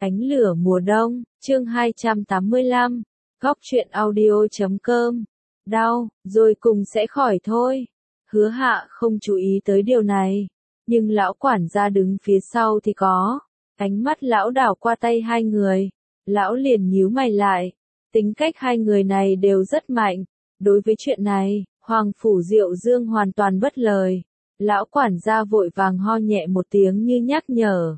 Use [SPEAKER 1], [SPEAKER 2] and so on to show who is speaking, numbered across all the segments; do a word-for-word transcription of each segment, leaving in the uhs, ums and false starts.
[SPEAKER 1] Ánh lửa mùa đông, chương hai trăm tám mươi lăm, góc truyện audio chấm com. Đau, rồi cùng sẽ khỏi thôi. Hứa Hạ không chú ý tới điều này, nhưng lão quản gia đứng phía sau thì có. Ánh mắt lão đảo qua tay hai người, lão liền nhíu mày lại. Tính cách hai người này đều rất mạnh. Đối với chuyện này, Hoàng Phủ Diệu Dương hoàn toàn bất lời. Lão quản gia vội vàng ho nhẹ một tiếng như nhắc nhở.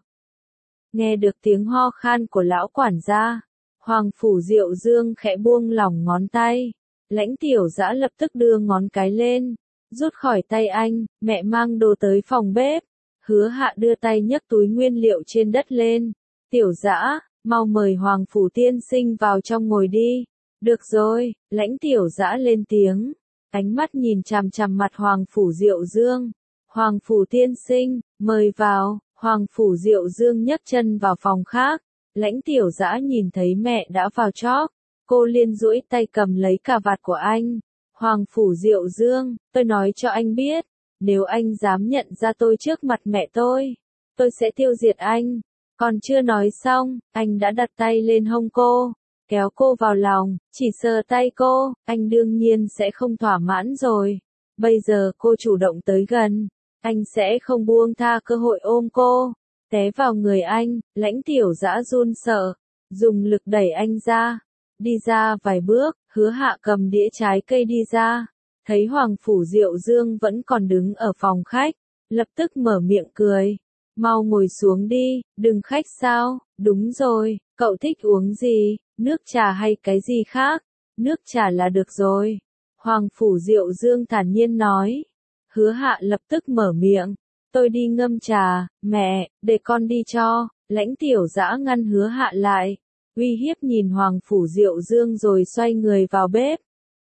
[SPEAKER 1] Nghe được tiếng ho khan của lão quản gia, Hoàng Phủ Diệu Dương khẽ buông lỏng ngón tay. Lãnh Tiểu Dã lập tức đưa ngón cái lên, rút khỏi tay anh, mẹ mang đồ tới phòng bếp. Hứa Hạ đưa tay nhấc túi nguyên liệu trên đất lên. Tiểu Dã, mau mời Hoàng Phủ tiên sinh vào trong ngồi đi. Được rồi, Lãnh Tiểu Dã lên tiếng, ánh mắt nhìn chằm chằm mặt Hoàng Phủ Diệu Dương. Hoàng Phủ tiên sinh, mời vào. Hoàng Phủ Diệu Dương nhấc chân vào phòng khác. Lãnh Tiểu Dã nhìn thấy mẹ đã vào chóp, cô liền duỗi tay cầm lấy cà vạt của anh. Hoàng Phủ Diệu Dương, tôi nói cho anh biết, nếu anh dám nhận ra tôi trước mặt mẹ tôi, tôi sẽ tiêu diệt anh. Còn chưa nói xong, anh đã đặt tay lên hông cô, kéo cô vào lòng, chỉ sờ tay cô, anh đương nhiên sẽ không thỏa mãn rồi. Bây giờ cô chủ động tới gần, anh sẽ không buông tha cơ hội ôm cô, té vào người anh. Lãnh Tiểu Dã run sợ, dùng lực đẩy anh ra, đi ra vài bước. Hứa Hạ cầm đĩa trái cây đi ra, thấy Hoàng Phủ Diệu Dương vẫn còn đứng ở phòng khách, lập tức mở miệng cười, mau ngồi xuống đi, đừng khách sao? Đúng rồi, cậu thích uống gì, nước trà hay cái gì khác? Nước trà là được rồi, Hoàng Phủ Diệu Dương thản nhiên nói. Hứa Hạ lập tức mở miệng, tôi đi ngâm trà, mẹ, để con đi cho. Lãnh Tiểu Dã ngăn Hứa Hạ lại, uy hiếp nhìn Hoàng Phủ Diệu Dương rồi xoay người vào bếp.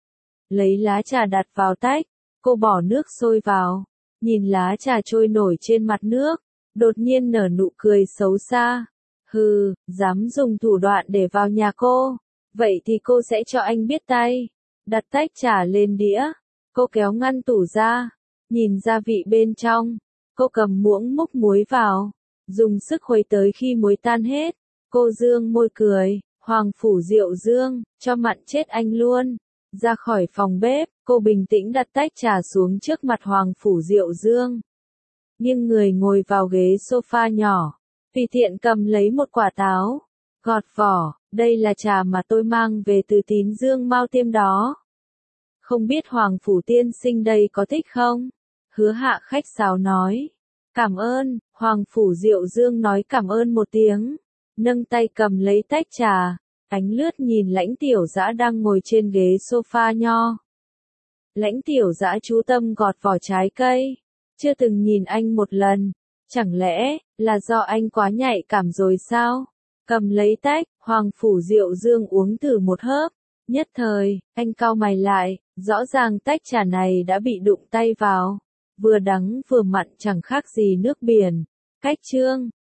[SPEAKER 1] Lấy lá trà đặt vào tách, cô bỏ nước sôi vào, nhìn lá trà trôi nổi trên mặt nước, đột nhiên nở nụ cười xấu xa. Hừ, dám dùng thủ đoạn để vào nhà cô, vậy thì cô sẽ cho anh biết tay. Đặt tách trà lên đĩa, cô kéo ngăn tủ ra. Nhìn gia vị bên trong, cô cầm muỗng múc muối vào, dùng sức khuấy tới khi muối tan hết. Cô dương môi cười, Hoàng Phủ Diệu Dương, cho mặn chết anh luôn. Ra khỏi phòng bếp, cô bình tĩnh đặt tách trà xuống trước mặt Hoàng Phủ Diệu Dương. Nhưng người ngồi vào ghế sofa nhỏ, tùy tiện cầm lấy một quả táo, gọt vỏ, đây là trà mà tôi mang về từ Tín Dương Mao Tiêm đó. Không biết Hoàng Phủ tiên sinh đây có thích không? Hứa Hạ khách sáo nói. Cảm ơn. Hoàng Phủ Diệu Dương nói cảm ơn một tiếng, nâng tay cầm lấy tách trà, ánh lướt nhìn Lãnh Tiểu Dã đang ngồi trên ghế sofa nho. Lãnh Tiểu Dã chú tâm gọt vỏ trái cây, chưa từng nhìn anh một lần, chẳng lẽ là do anh quá nhạy cảm rồi sao? Cầm lấy tách, Hoàng Phủ Diệu Dương uống thử một hớp, nhất thời, anh cau mày lại, rõ ràng tách trà này đã bị đụng tay vào, vừa đắng vừa mặn chẳng khác gì nước biển. Cách chương